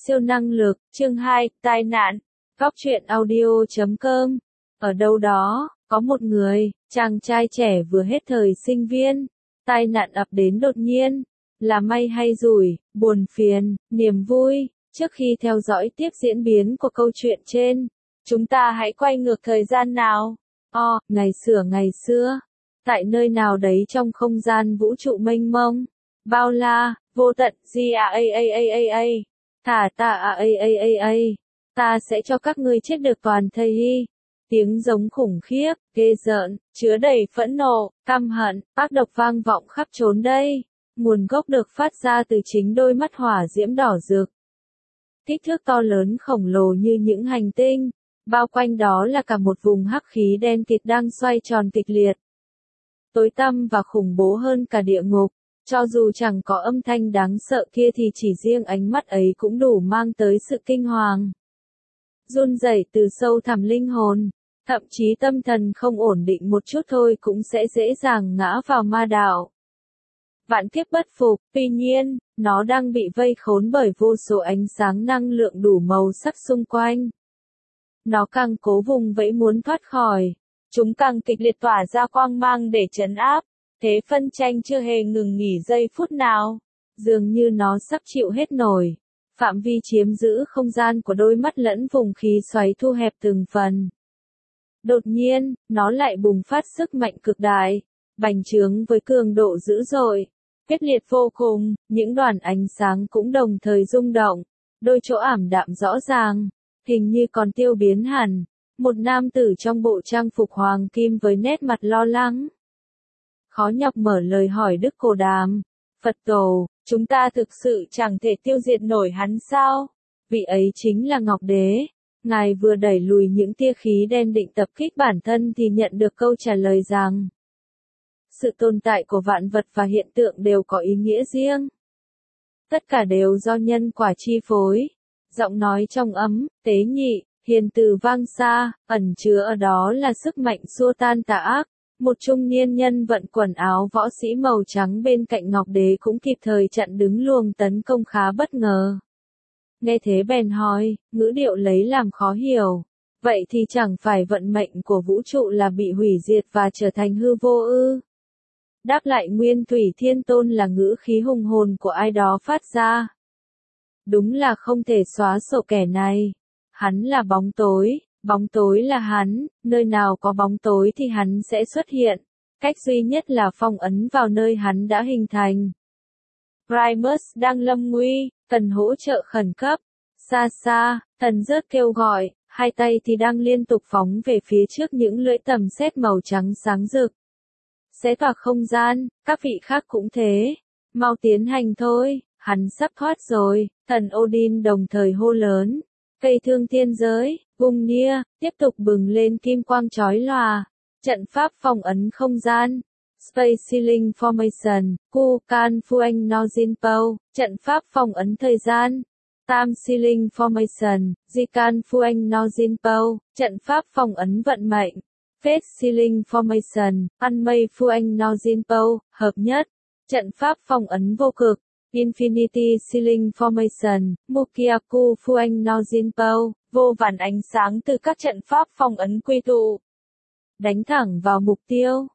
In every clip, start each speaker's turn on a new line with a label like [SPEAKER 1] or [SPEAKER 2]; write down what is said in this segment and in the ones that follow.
[SPEAKER 1] Siêu năng lực, chương 2, tai nạn. Góc truyện audio.com. Ở đâu đó, có một người, chàng trai trẻ vừa hết thời sinh viên. Tai nạn ập đến đột nhiên. Là may hay rủi, buồn phiền, niềm vui. Trước khi theo dõi tiếp diễn biến của câu chuyện trên, chúng ta hãy quay ngược thời gian nào. Ngày xưa. Tại nơi nào đấy trong không gian vũ trụ mênh mông, bao la, vô tận, ta sẽ cho các ngươi chết được toàn thây. Tiếng giống khủng khiếp, ghê rợn, chứa đầy phẫn nộ, căm hận, ác độc vang vọng khắp chốn đây. Nguồn gốc được phát ra từ chính đôi mắt hỏa diễm đỏ rực. Kích thước to lớn khổng lồ như những hành tinh, bao quanh đó là cả một vùng hắc khí đen kịt đang xoay tròn kịch liệt. Tối tăm và khủng bố hơn cả địa ngục, cho dù chẳng có âm thanh đáng sợ kia thì chỉ riêng ánh mắt ấy cũng đủ mang tới sự kinh hoàng. Run rẩy từ sâu thẳm linh hồn, thậm chí tâm thần không ổn định một chút thôi cũng sẽ dễ dàng ngã vào ma đạo. Vạn kiếp bất phục, tuy nhiên, nó đang bị vây khốn bởi vô số ánh sáng năng lượng đủ màu sắc xung quanh. Nó càng cố vùng vẫy muốn thoát khỏi. Chúng càng kịch liệt tỏa ra quang mang để trấn áp, thế phân tranh chưa hề ngừng nghỉ giây phút nào, dường như nó sắp chịu hết nổi. Phạm vi chiếm giữ không gian của đôi mắt lẫn vùng khí xoáy thu hẹp từng phần. Đột nhiên, nó lại bùng phát sức mạnh cực đại, bành trướng với cường độ dữ dội, quyết liệt vô cùng, những đoàn ánh sáng cũng đồng thời rung động, đôi chỗ ảm đạm rõ ràng, hình như còn tiêu biến hẳn. Một nam tử trong bộ trang phục hoàng kim với nét mặt lo lắng. Khó nhọc mở lời hỏi Đức Cô Đàm. Phật Tổ, chúng ta thực sự chẳng thể tiêu diệt nổi hắn sao? Vị ấy chính là Ngọc Đế. Ngài vừa đẩy lùi những tia khí đen định tập kích bản thân thì nhận được câu trả lời rằng sự tồn tại của vạn vật và hiện tượng đều có ý nghĩa riêng. Tất cả đều do nhân quả chi phối. Giọng nói trong ấm, tế nhị, hiền từ vang xa, ẩn chứa ở đó là sức mạnh xua tan tà ác. Một trung niên nhân vận quần áo võ sĩ màu trắng bên cạnh Ngọc Đế cũng kịp thời chặn đứng luồng tấn công khá bất ngờ. Nghe thế bèn hỏi, ngữ điệu lấy làm khó hiểu. Vậy thì chẳng phải vận mệnh của vũ trụ là bị hủy diệt và trở thành hư vô ư? Đáp lại Nguyên Thủy Thiên Tôn là ngữ khí hùng hồn của ai đó phát ra. Đúng là không thể xóa sổ kẻ này. Hắn là bóng tối là hắn, nơi nào có bóng tối thì hắn sẽ xuất hiện. Cách duy nhất là phong ấn vào nơi hắn đã hình thành. Primus đang lâm nguy, cần hỗ trợ khẩn cấp. Xa xa, thần rớt kêu gọi, hai tay thì đang liên tục phóng về phía trước những lưỡi tầm sét màu trắng sáng rực. Xé toạc không gian, các vị khác cũng thế. Mau tiến hành thôi, hắn sắp thoát rồi, thần Odin đồng thời hô lớn. Cây thương thiên giới, vùng nia, tiếp tục bừng lên kim quang chói lòa. Trận pháp phong ấn không gian. Space Sealing Formation, Kukan Fueng Nojinpo, trận pháp phong ấn thời gian. Time Sealing Formation, Jikan Fueng Nojinpo, trận pháp phong ấn vận mệnh. Phase Sealing Formation, Anmei Fueng Nojinpo, hợp nhất. Trận pháp phong ấn vô cực. Infinity Sealing Formation, Mukiaku Fueng Nojinpo, vô vàn ánh sáng từ các trận pháp phong ấn quy tụ. Đánh thẳng vào mục tiêu.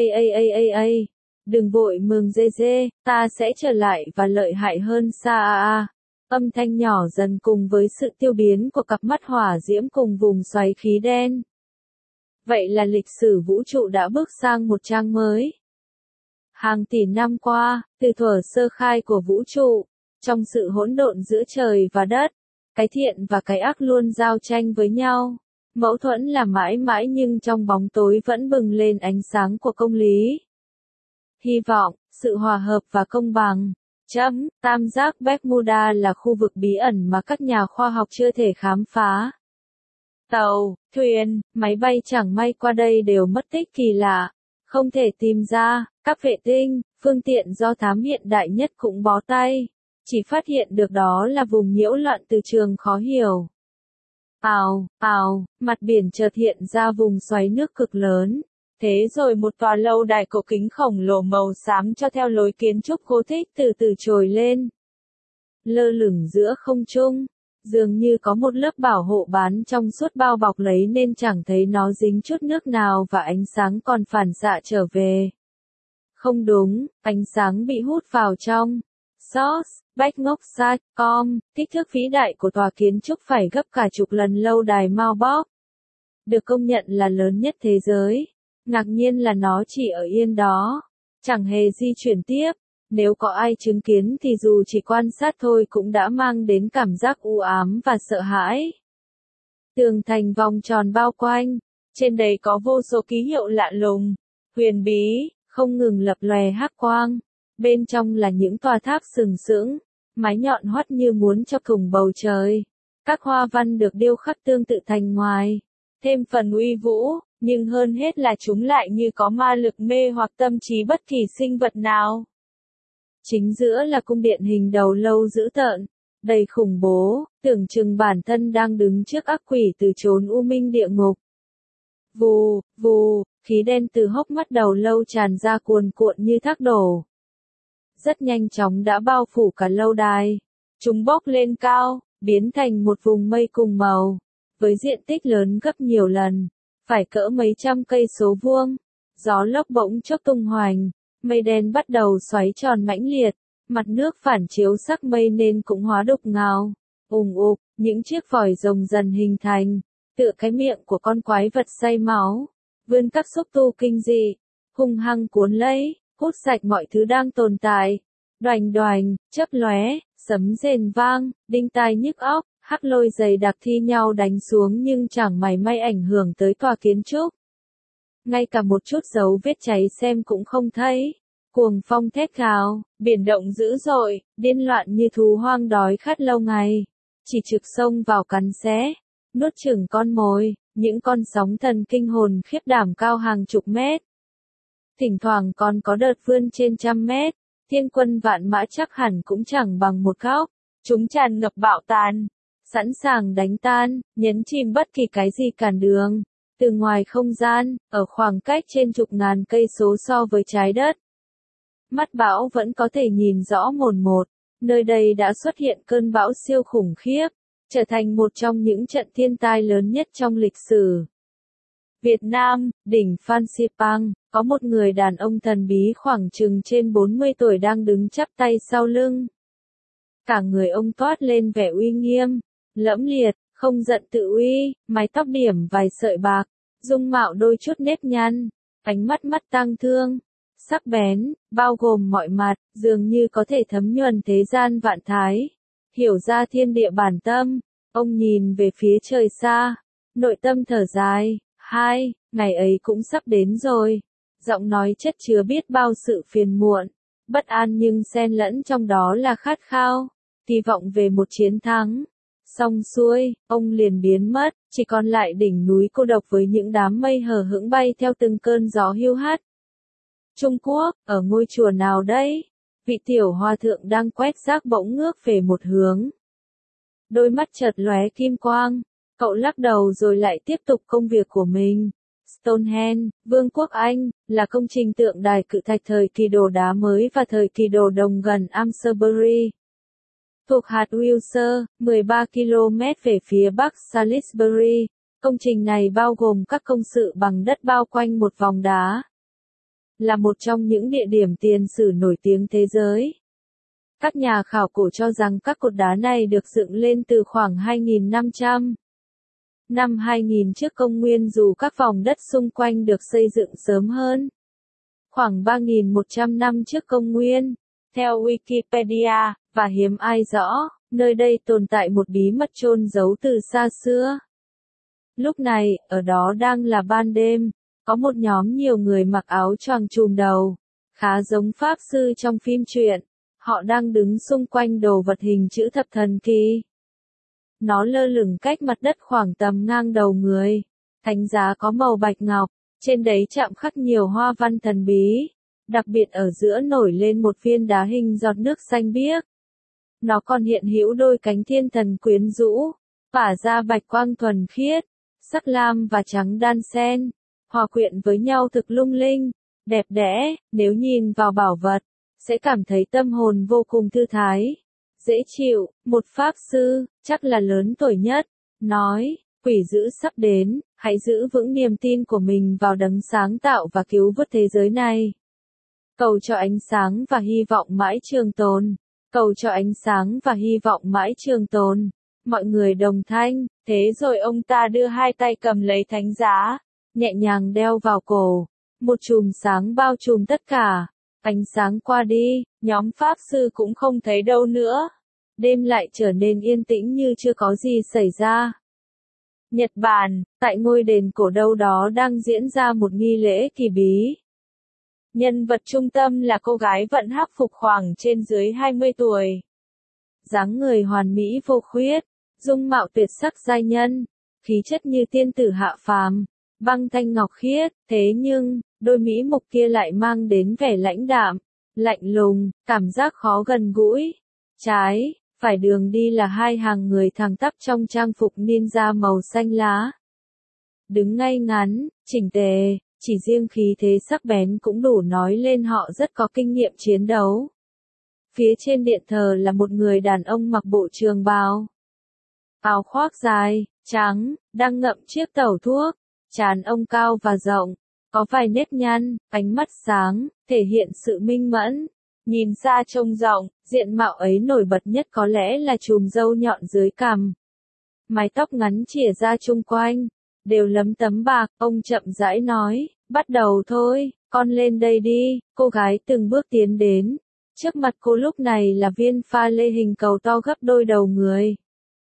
[SPEAKER 1] Đừng vội mừng dê, ta sẽ trở lại và lợi hại hơn xa. Âm thanh nhỏ dần cùng với sự tiêu biến của cặp mắt hỏa diễm cùng vùng xoáy khí đen. Vậy là lịch sử vũ trụ đã bước sang một trang mới. Hàng tỷ năm qua, từ thuở sơ khai của vũ trụ, trong sự hỗn độn giữa trời và đất, cái thiện và cái ác luôn giao tranh với nhau. Mâu thuẫn là mãi mãi nhưng trong bóng tối vẫn bừng lên ánh sáng của công lý. Hy vọng, sự hòa hợp và công bằng. Tam giác Bermuda là khu vực bí ẩn mà các nhà khoa học chưa thể khám phá. Tàu, thuyền, máy bay chẳng may qua đây đều mất tích kỳ lạ. Không thể tìm ra, các vệ tinh, phương tiện do thám hiện đại nhất cũng bó tay. Chỉ phát hiện được đó là vùng nhiễu loạn từ trường khó hiểu. Mặt biển chợt hiện ra vùng xoáy nước cực lớn. Thế rồi một tòa lâu đài cổ kính khổng lồ màu xám cho theo lối kiến trúc Gothic từ từ trồi lên. Lơ lửng giữa không trung, dường như có một lớp bảo hộ bán trong suốt bao bọc lấy nên chẳng thấy nó dính chút nước nào và ánh sáng còn phản xạ trở về. Không đúng, ánh sáng bị hút vào trong. Source, Bangkok.com, kích thước vĩ đại của tòa kiến trúc phải gấp cả chục lần lâu đài Mao Bok. Được công nhận là lớn nhất thế giới. Ngạc nhiên là nó chỉ ở yên đó, chẳng hề di chuyển tiếp. Nếu có ai chứng kiến thì dù chỉ quan sát thôi cũng đã mang đến cảm giác u ám và sợ hãi. Tường thành vòng tròn bao quanh, trên đấy có vô số ký hiệu lạ lùng, huyền bí, không ngừng lập lòe hắc quang. Bên trong là những tòa tháp sừng sững, mái nhọn hoắt như muốn chọc thủng bầu trời. Các hoa văn được điêu khắc tương tự thành ngoài, thêm phần uy vũ, nhưng hơn hết là chúng lại như có ma lực mê hoặc tâm trí bất kỳ sinh vật nào. Chính giữa là cung điện hình đầu lâu dữ tợn, đầy khủng bố, tưởng chừng bản thân đang đứng trước ác quỷ từ chốn u minh địa ngục. Vù, vù, khí đen từ hốc mắt đầu lâu tràn ra cuồn cuộn như thác đổ. Rất nhanh chóng đã bao phủ cả lâu đài. Chúng bốc lên cao, biến thành một vùng mây cùng màu, với diện tích lớn gấp nhiều lần, phải cỡ mấy trăm cây số vuông. Gió lốc bỗng chốc tung hoành, mây đen bắt đầu xoáy tròn mãnh liệt, mặt nước phản chiếu sắc mây nên cũng hóa đục ngầu. Ùng ục, những chiếc vòi rồng dần hình thành, tựa cái miệng của con quái vật say máu, vươn các xúc tu kinh dị, hung hăng cuốn lấy, hút sạch mọi thứ đang tồn tại. Đoành đoành, chớp lóe, sấm rền vang, đinh tai nhức óc, hắc lôi dày đặc thi nhau đánh xuống nhưng chẳng mảy may ảnh hưởng tới tòa kiến trúc. Ngay cả một chút dấu vết cháy xem cũng không thấy. Cuồng phong thét gào, biển động dữ dội, điên loạn như thú hoang đói khát lâu ngày. Chỉ trực xông vào cắn xé, nuốt chửng con mồi, những con sóng thần kinh hồn khiếp đảm cao hàng chục mét. Thỉnh thoảng còn có đợt vươn trên trăm mét, thiên quân vạn mã chắc hẳn cũng chẳng bằng một góc. Chúng tràn ngập bạo tàn, sẵn sàng đánh tan, nhấn chìm bất kỳ cái gì cản đường. Từ ngoài không gian, ở khoảng cách trên chục ngàn cây số so với trái đất. Mắt bão vẫn có thể nhìn rõ mồn một, nơi đây đã xuất hiện cơn bão siêu khủng khiếp, trở thành một trong những trận thiên tai lớn nhất trong lịch sử. Việt Nam, đỉnh Phan Xipang, có một người đàn ông thần bí khoảng chừng trên 40 tuổi đang đứng chắp tay sau lưng. Cả người ông toát lên vẻ uy nghiêm, lẫm liệt, không giận tự uy, mái tóc điểm vài sợi bạc, dung mạo đôi chút nếp nhăn, ánh mắt tang thương, sắc bén, bao gồm mọi mặt, dường như có thể thấm nhuần thế gian vạn thái, hiểu ra thiên địa bản tâm. Ông nhìn về phía trời xa, nội tâm thở dài, ngày ấy cũng sắp đến rồi. Giọng nói chất chứa biết bao sự phiền muộn, bất an nhưng xen lẫn trong đó là khát khao, kỳ vọng về một chiến thắng. Xong xuôi, ông liền biến mất, chỉ còn lại đỉnh núi cô độc với những đám mây hờ hững bay theo từng cơn gió hiu hắt. Trung Quốc, ở ngôi chùa nào đấy? Vị tiểu hòa thượng đang quét rác bỗng ngước về một hướng. Đôi mắt chợt lóe kim quang, cậu lắc đầu rồi lại tiếp tục công việc của mình. Stonehenge, Vương quốc Anh, là công trình tượng đài cự thạch thời kỳ đồ đá mới và thời kỳ đồ đồng gần Amesbury. Thuộc hạt Wiltshire, 13 km về phía bắc Salisbury, công trình này bao gồm các công sự bằng đất bao quanh một vòng đá. Là một trong những địa điểm tiền sử nổi tiếng thế giới. Các nhà khảo cổ cho rằng các cột đá này được dựng lên từ khoảng 2500 năm 2000 trước công nguyên dù các vòng đất xung quanh được xây dựng sớm hơn. Khoảng 3100 năm trước công nguyên, theo Wikipedia, và hiếm ai rõ, nơi đây tồn tại một bí mật chôn giấu từ xa xưa. Lúc này, ở đó đang là ban đêm, có một nhóm nhiều người mặc áo choàng trùm đầu, khá giống pháp sư trong phim truyện. Họ đang đứng xung quanh đồ vật hình chữ thập thần kỳ. Nó lơ lửng cách mặt đất khoảng tầm ngang đầu người. Thánh giá có màu bạch ngọc, trên đấy chạm khắc nhiều hoa văn thần bí. Đặc biệt ở giữa nổi lên một viên đá hình giọt nước xanh biếc. Nó còn hiện hữu đôi cánh thiên thần quyến rũ, tỏa ra bạch quang thuần khiết, sắc lam và trắng đan xen, hòa quyện với nhau thực lung linh, đẹp đẽ. Nếu nhìn vào bảo vật, sẽ cảm thấy tâm hồn vô cùng thư thái. dễ chịu, một pháp sư, chắc là lớn tuổi nhất, nói, quỷ dữ sắp đến, hãy giữ vững niềm tin của mình vào đấng sáng tạo và cứu vớt thế giới này. Cầu cho ánh sáng và hy vọng mãi trường tồn. Cầu cho ánh sáng và hy vọng mãi trường tồn. Mọi người đồng thanh, thế rồi ông ta đưa hai tay cầm lấy thánh giá, nhẹ nhàng đeo vào cổ. Một chùm sáng bao trùm tất cả. Ánh sáng qua đi, nhóm pháp sư cũng không thấy đâu nữa. Đêm lại trở nên yên tĩnh như chưa có gì xảy ra. Nhật Bản, tại ngôi đền cổ đâu đó đang diễn ra một nghi lễ kỳ bí. Nhân vật trung tâm là cô gái vận hắc phục khoảng trên dưới 20 tuổi. Dáng người hoàn mỹ vô khuyết, dung mạo tuyệt sắc giai nhân, khí chất như tiên tử hạ phàm, băng thanh ngọc khiết, thế nhưng, đôi mỹ mục kia lại mang đến vẻ lãnh đạm, lạnh lùng, cảm giác khó gần gũi. Trái, phải đường đi là hai hàng người thẳng tắp trong trang phục ninja màu xanh lá. Đứng ngay ngắn, chỉnh tề, chỉ riêng khí thế sắc bén cũng đủ nói lên họ rất có kinh nghiệm chiến đấu. Phía trên điện thờ là một người đàn ông mặc bộ trường bào. Áo khoác dài, trắng, đang ngậm chiếc tẩu thuốc. Trán ông cao và rộng, có vài nếp nhăn, ánh mắt sáng, thể hiện sự minh mẫn. Nhìn xa trông rộng, diện mạo ấy nổi bật nhất có lẽ là chùm râu nhọn dưới cằm. Mái tóc ngắn chỉa ra chung quanh, đều lấm tấm bạc, ông chậm rãi nói, bắt đầu thôi, con lên đây đi, cô gái từng bước tiến đến. Trước mặt cô lúc này là viên pha lê hình cầu to gấp đôi đầu người.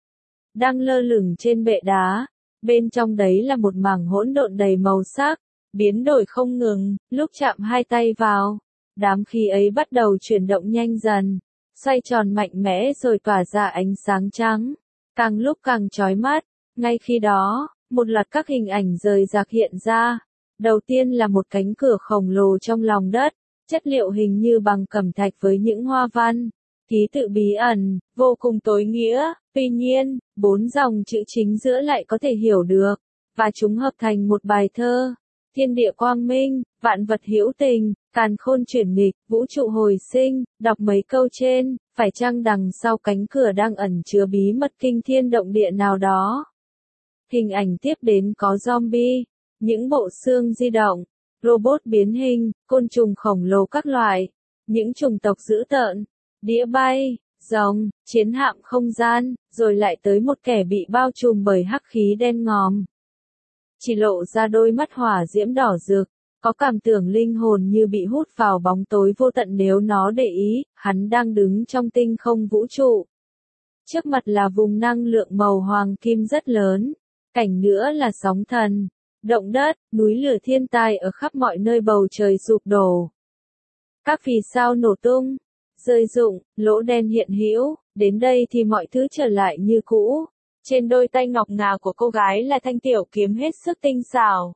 [SPEAKER 1] Đang lơ lửng trên bệ đá, bên trong đấy là một mảng hỗn độn đầy màu sắc, biến đổi không ngừng, lúc chạm hai tay vào. Đám khí ấy bắt đầu chuyển động nhanh dần, xoay tròn mạnh mẽ rồi tỏa ra ánh sáng trắng, càng lúc càng chói mắt. Ngay khi đó, một loạt các hình ảnh rời rạc hiện ra. Đầu tiên là một cánh cửa khổng lồ trong lòng đất, chất liệu hình như bằng cẩm thạch với những hoa văn, ký tự bí ẩn, vô cùng tối nghĩa. Tuy nhiên, 4 dòng chữ chính giữa lại có thể hiểu được, và chúng hợp thành một bài thơ. Thiên địa quang minh, vạn vật hữu tình, càn khôn chuyển nghịch, vũ trụ hồi sinh. Đọc mấy câu trên, phải chăng đằng sau cánh cửa đang ẩn chứa bí mật kinh thiên động địa nào đó? Hình ảnh tiếp đến có zombie, những bộ xương di động, robot biến hình, côn trùng khổng lồ các loại, những chủng tộc dữ tợn, đĩa bay, rồng, chiến hạm không gian, rồi lại tới một kẻ bị bao trùm bởi hắc khí đen ngòm. Chỉ lộ ra đôi mắt hỏa diễm đỏ rực, có cảm tưởng linh hồn như bị hút vào bóng tối vô tận nếu nó để ý, hắn đang đứng trong tinh không vũ trụ. Trước mặt là vùng năng lượng màu hoàng kim rất lớn, cảnh nữa là sóng thần, động đất, núi lửa thiên tai ở khắp mọi nơi bầu trời sụp đổ. Các vì sao nổ tung, rơi rụng, lỗ đen hiện hữu, đến đây thì mọi thứ trở lại như cũ. Trên đôi tay ngọc ngà của cô gái là thanh tiểu kiếm hết sức tinh xảo.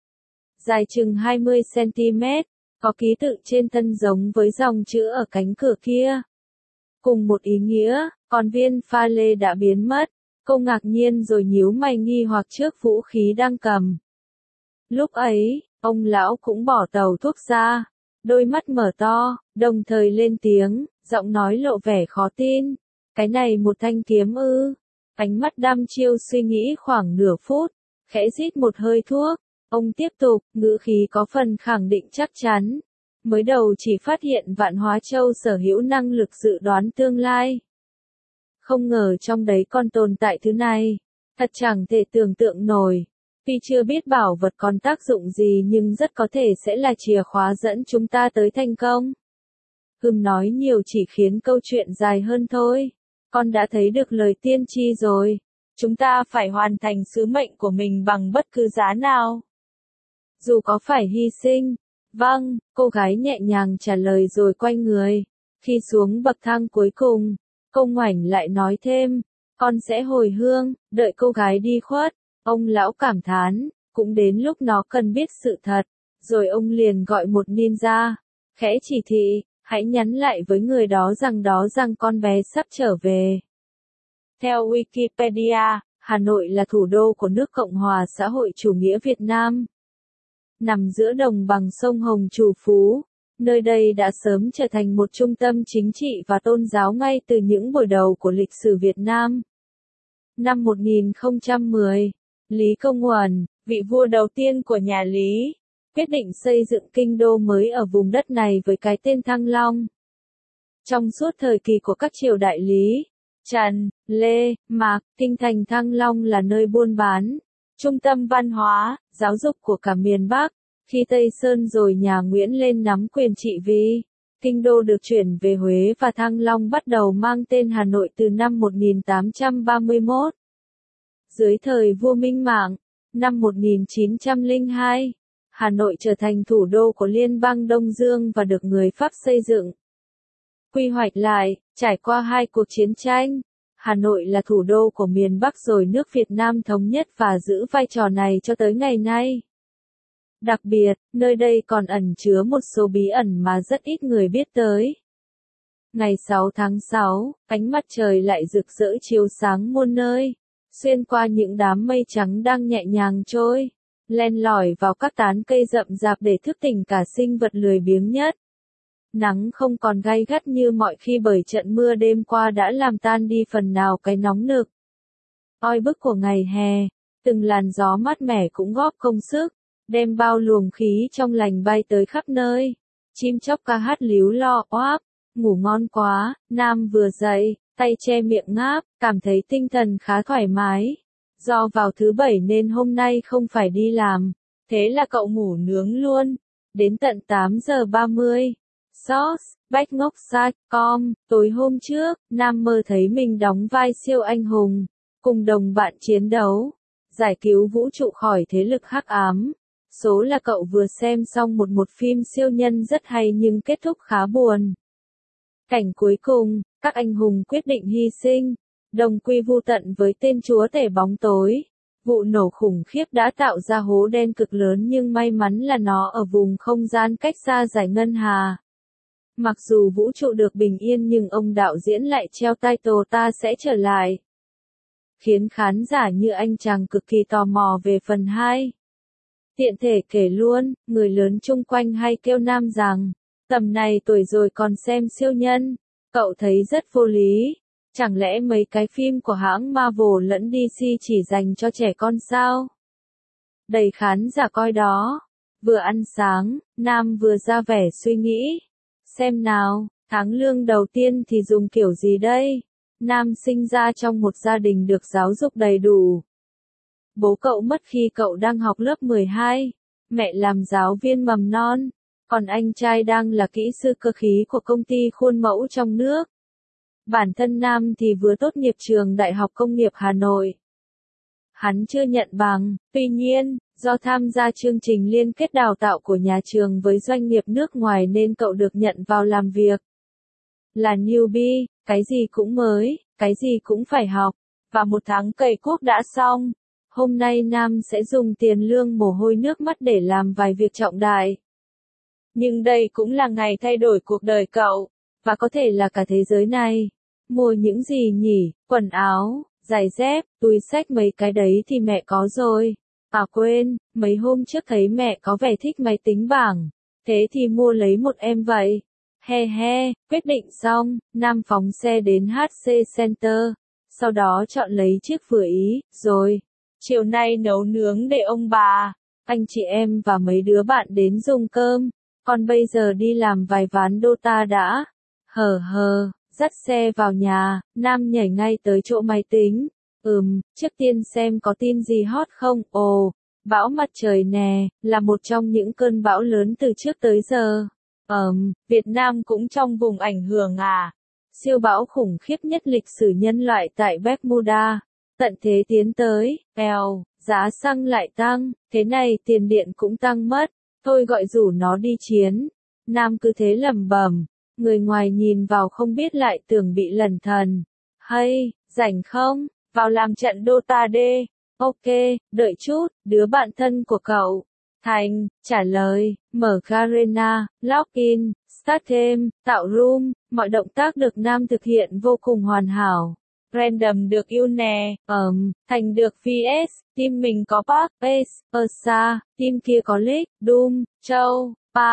[SPEAKER 1] Dài chừng 20 cm, có ký tự trên thân giống với dòng chữ ở cánh cửa kia. Cùng một ý nghĩa, còn viên pha lê đã biến mất. Cô ngạc nhiên rồi nhíu mày nghi hoặc trước vũ khí đang cầm. Lúc ấy, ông lão cũng bỏ tàu thuốc ra, đôi mắt mở to, đồng thời lên tiếng, giọng nói lộ vẻ khó tin. Cái này một thanh kiếm ư? Ánh mắt đăm chiêu suy nghĩ khoảng nửa phút, khẽ rít một hơi thuốc. Ông tiếp tục, ngữ khí có phần khẳng định chắc chắn. Mới đầu chỉ phát hiện Vạn Hóa Châu sở hữu năng lực dự đoán tương lai. Không ngờ trong đấy còn tồn tại thứ này. Thật chẳng thể tưởng tượng nổi. Tuy chưa biết bảo vật còn tác dụng gì nhưng rất có thể sẽ là chìa khóa dẫn chúng ta tới thành công. Nói nhiều chỉ khiến câu chuyện dài hơn thôi. Con đã thấy được lời tiên tri rồi. Chúng ta phải hoàn thành sứ mệnh của mình bằng bất cứ giá nào. Dù có phải hy sinh. Vâng, cô gái nhẹ nhàng trả lời rồi quay người. Khi xuống bậc thang cuối cùng, cô ngoảnh lại nói thêm, con sẽ hồi hương. Đợi cô gái đi khuất, ông lão cảm thán, cũng đến lúc nó cần biết sự thật. Rồi ông liền gọi một ninja, khẽ chỉ thị, hãy nhắn lại với người đó rằng con bé sắp trở về. Theo Wikipedia, Hà Nội là thủ đô của nước Cộng hòa xã hội chủ nghĩa Việt Nam. Nằm giữa đồng bằng sông Hồng Trù Phú, Nơi đây đã sớm trở thành một trung tâm chính trị và tôn giáo ngay từ những buổi đầu của lịch sử Việt Nam. Năm 1010, Lý Công Uẩn, vị vua đầu tiên của nhà Lý, quyết định xây dựng kinh đô mới ở vùng đất này với cái tên Thăng Long. Trong suốt thời kỳ của các triều đại Lý, Trần, Lê, Mạc, kinh thành Thăng Long là nơi buôn bán, trung tâm văn hóa, giáo dục của cả miền Bắc. Khi Tây Sơn rồi nhà Nguyễn lên nắm quyền trị vì, kinh đô được chuyển về Huế và Thăng Long bắt đầu mang tên Hà Nội từ năm 1831. Dưới thời vua Minh Mạng, năm 1902, Hà Nội trở thành thủ đô của Liên bang Đông Dương và được người Pháp xây dựng. Quy hoạch lại, trải qua 2 cuộc chiến tranh, Hà Nội là thủ đô của miền Bắc rồi nước Việt Nam thống nhất và giữ vai trò này cho tới ngày nay. Đặc biệt, nơi đây còn ẩn chứa một số bí ẩn mà rất ít người biết tới. Ngày 6 tháng 6, ánh mặt trời lại rực rỡ chiếu sáng muôn nơi, xuyên qua những đám mây trắng đang nhẹ nhàng trôi, len lỏi vào các tán cây rậm rạp để thức tỉnh cả sinh vật lười biếng nhất. Nắng không còn gay gắt như mọi khi bởi trận mưa đêm qua đã làm tan đi phần nào cái nóng nực. Oi bức của ngày hè, từng làn gió mát mẻ cũng góp công sức, đem bao luồng khí trong lành bay tới khắp nơi. Chim chóc ca hát líu lo oáp, ngủ ngon quá, Nam vừa dậy, tay che miệng ngáp, cảm thấy tinh thần khá thoải mái. Do vào thứ Bảy nên hôm nay không phải đi làm, thế là cậu ngủ nướng luôn. Đến tận 8 giờ 30. Source, Bách Ngốc Com, tối hôm trước, Nam mơ thấy mình đóng vai siêu anh hùng, cùng đồng bạn chiến đấu, giải cứu vũ trụ khỏi thế lực hắc ám. Số là cậu vừa xem xong một phim siêu nhân rất hay nhưng kết thúc khá buồn. Cảnh cuối cùng, các anh hùng quyết định hy sinh, đồng quy vu tận với tên chúa tể bóng tối. Vụ nổ khủng khiếp đã tạo ra hố đen cực lớn nhưng may mắn là nó ở vùng không gian cách xa giải ngân hà. Mặc dù vũ trụ được bình yên nhưng ông đạo diễn lại treo title Ta Sẽ Trở Lại, khiến khán giả như anh chàng cực kỳ tò mò về phần 2. Tiện thể kể luôn, người lớn chung quanh hay kêu Nam rằng, tầm này tuổi rồi còn xem siêu nhân, cậu thấy rất vô lý. Chẳng lẽ mấy cái phim của hãng Marvel lẫn DC chỉ dành cho trẻ con sao? Đầy khán giả coi đó. Vừa ăn sáng, Nam vừa ra vẻ suy nghĩ. Xem nào, tháng lương đầu tiên thì dùng kiểu gì đây? Nam sinh ra trong một gia đình được giáo dục đầy đủ. Bố cậu mất khi cậu đang học lớp 12, mẹ làm giáo viên mầm non, còn anh trai đang là kỹ sư cơ khí của công ty khuôn mẫu trong nước. Bản thân Nam thì vừa tốt nghiệp trường Đại học Công nghiệp Hà Nội. Hắn chưa nhận bằng, tuy nhiên, do tham gia chương trình liên kết đào tạo của nhà trường với doanh nghiệp nước ngoài nên cậu được nhận vào làm việc. Là newbie, cái gì cũng mới, cái gì cũng phải học, và 1 tháng cày cuốc đã xong. Hôm nay Nam sẽ dùng tiền lương mồ hôi nước mắt để làm vài việc trọng đại. Nhưng đây cũng là ngày thay đổi cuộc đời cậu, và có thể là cả thế giới này. Mua những gì nhỉ? Quần áo, giày dép, túi xách mấy cái đấy thì mẹ có rồi. À quên, mấy hôm trước thấy mẹ có vẻ thích máy tính bảng. Thế thì mua lấy một em vậy. He he, quyết định xong, Nam phóng xe đến HC Center. Sau đó chọn lấy chiếc vừa ý, rồi. Chiều nay nấu nướng để ông bà, anh chị em và mấy đứa bạn đến dùng cơm. Còn bây giờ đi làm vài ván Dota đã. Dắt xe vào nhà, Nam nhảy ngay tới chỗ máy tính. Trước tiên xem có tin gì hot không. Ồ, bão mặt trời nè, là một trong những cơn bão lớn từ trước tới giờ. Việt Nam cũng trong vùng ảnh hưởng à. Siêu bão khủng khiếp nhất lịch sử nhân loại tại Bermuda. Tận thế tiến tới, giá xăng lại tăng, thế này tiền điện cũng tăng mất. Thôi gọi rủ nó đi chiến. Nam cứ thế lẩm bẩm. Người ngoài nhìn vào không biết lại tưởng bị lẩn thần. Hay, rảnh không? Vào làm trận Dota đi. Ok, đợi chút, đứa bạn thân của cậu. Thành, trả lời, mở Garena, login, start thêm, tạo room, mọi động tác được Nam thực hiện vô cùng hoàn hảo. Random được yêu nè, Thành được VS, team mình có Park, Ace, Ursa, team kia có Lick, Doom, Châu, Pa,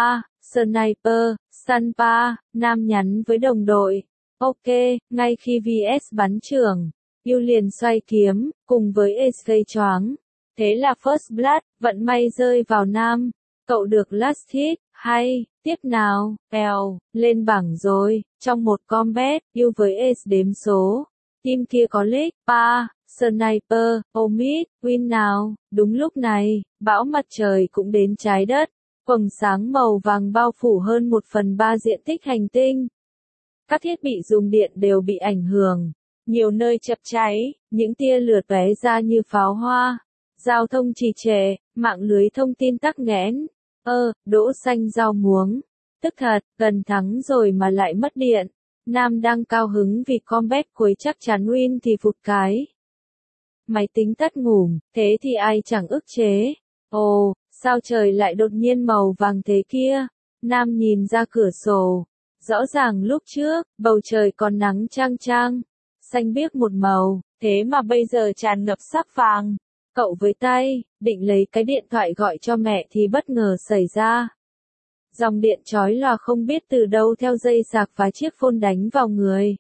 [SPEAKER 1] Sniper, Sanpa, Nam nhắn với đồng đội. Ok, ngay khi VS bắn trưởng, Yu liền xoay kiếm, cùng với Ace gây choáng. Thế là First Blood, vận may rơi vào Nam. Cậu được last hit, hay, tiếp nào, lên bảng rồi, trong một combat, Yu với Ace đếm số. Team kia có leak, Sniper, Omid, win nào. Đúng lúc này, bão mặt trời cũng đến trái đất. Quầng sáng màu vàng bao phủ hơn 1/3 diện tích hành tinh. Các thiết bị dùng điện đều bị ảnh hưởng. Nhiều nơi chập cháy, những tia lửa tóe ra như pháo hoa. Giao thông trì trệ, mạng lưới thông tin tắc nghẽn. Đỗ xanh rau muống. Tức thật, gần thắng rồi mà lại mất điện. Nam đang cao hứng vì comeback cuối chắc chắn win thì phụt cái. Máy tính tắt ngủm, thế thì ai chẳng ức chế. Ồ, sao trời lại đột nhiên màu vàng thế kia? Nam nhìn ra cửa sổ. Rõ ràng lúc trước, bầu trời còn nắng chang chang. Xanh biếc một màu, thế mà bây giờ tràn ngập sắc vàng. Cậu với tay, định lấy cái điện thoại gọi cho mẹ thì bất ngờ xảy ra. Dòng điện chói lòa không biết từ đâu theo dây sạc phá chiếc phone đánh vào người.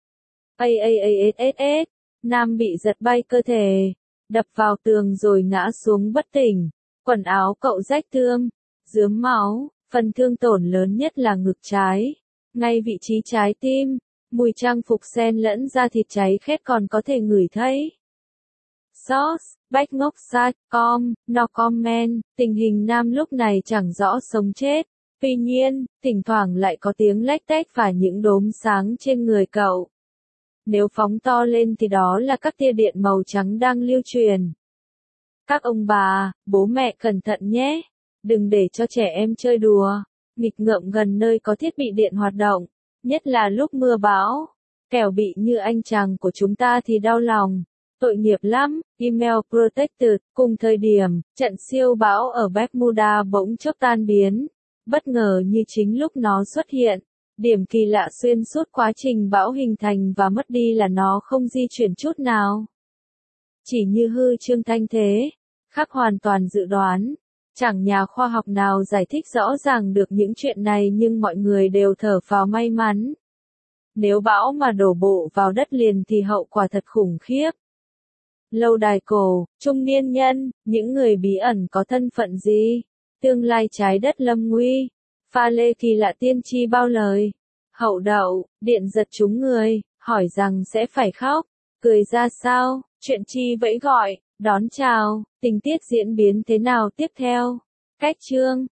[SPEAKER 1] Nam bị giật bay cơ thể, đập vào tường rồi ngã xuống bất tỉnh. Quần áo cậu rách tươm, rướm máu, phần thương tổn lớn nhất là ngực trái. Ngay vị trí trái tim, mùi trang phục xen lẫn da thịt cháy khét còn có thể ngửi thấy. Source, Backngok.com, no comment, tình hình Nam lúc này chẳng rõ sống chết. Tuy nhiên, thỉnh thoảng lại có tiếng lách tách và những đốm sáng trên người cậu. Nếu phóng to lên thì đó là các tia điện màu trắng đang lưu truyền. Các ông bà, bố mẹ cẩn thận nhé. Đừng để cho trẻ em chơi đùa, nghịch ngợm gần nơi có thiết bị điện hoạt động, nhất là lúc mưa bão. Kẻo bị như anh chàng của chúng ta thì đau lòng. Tội nghiệp lắm. Email Protected, cùng thời điểm, trận siêu bão ở Bermuda bỗng chốc tan biến. Bất ngờ như chính lúc nó xuất hiện. Điểm kỳ lạ xuyên suốt quá trình bão hình thành và mất đi là nó không di chuyển chút nào. Chỉ như hư trương thanh thế, khác hoàn toàn dự đoán. Chẳng nhà khoa học nào giải thích rõ ràng được những chuyện này nhưng mọi người đều thở phào may mắn. Nếu bão mà đổ bộ vào đất liền thì hậu quả thật khủng khiếp. Lâu đài cổ, trung niên nhân, những người bí ẩn có thân phận gì? Tương lai trái đất lâm nguy. Pha lê kỳ lạ tiên tri bao lời. Hậu đậu, điện giật trúng người, hỏi rằng sẽ phải khóc. Cười ra sao? Chuyện chi vẫy gọi, đón chào, tình tiết diễn biến thế nào tiếp theo? Cách chương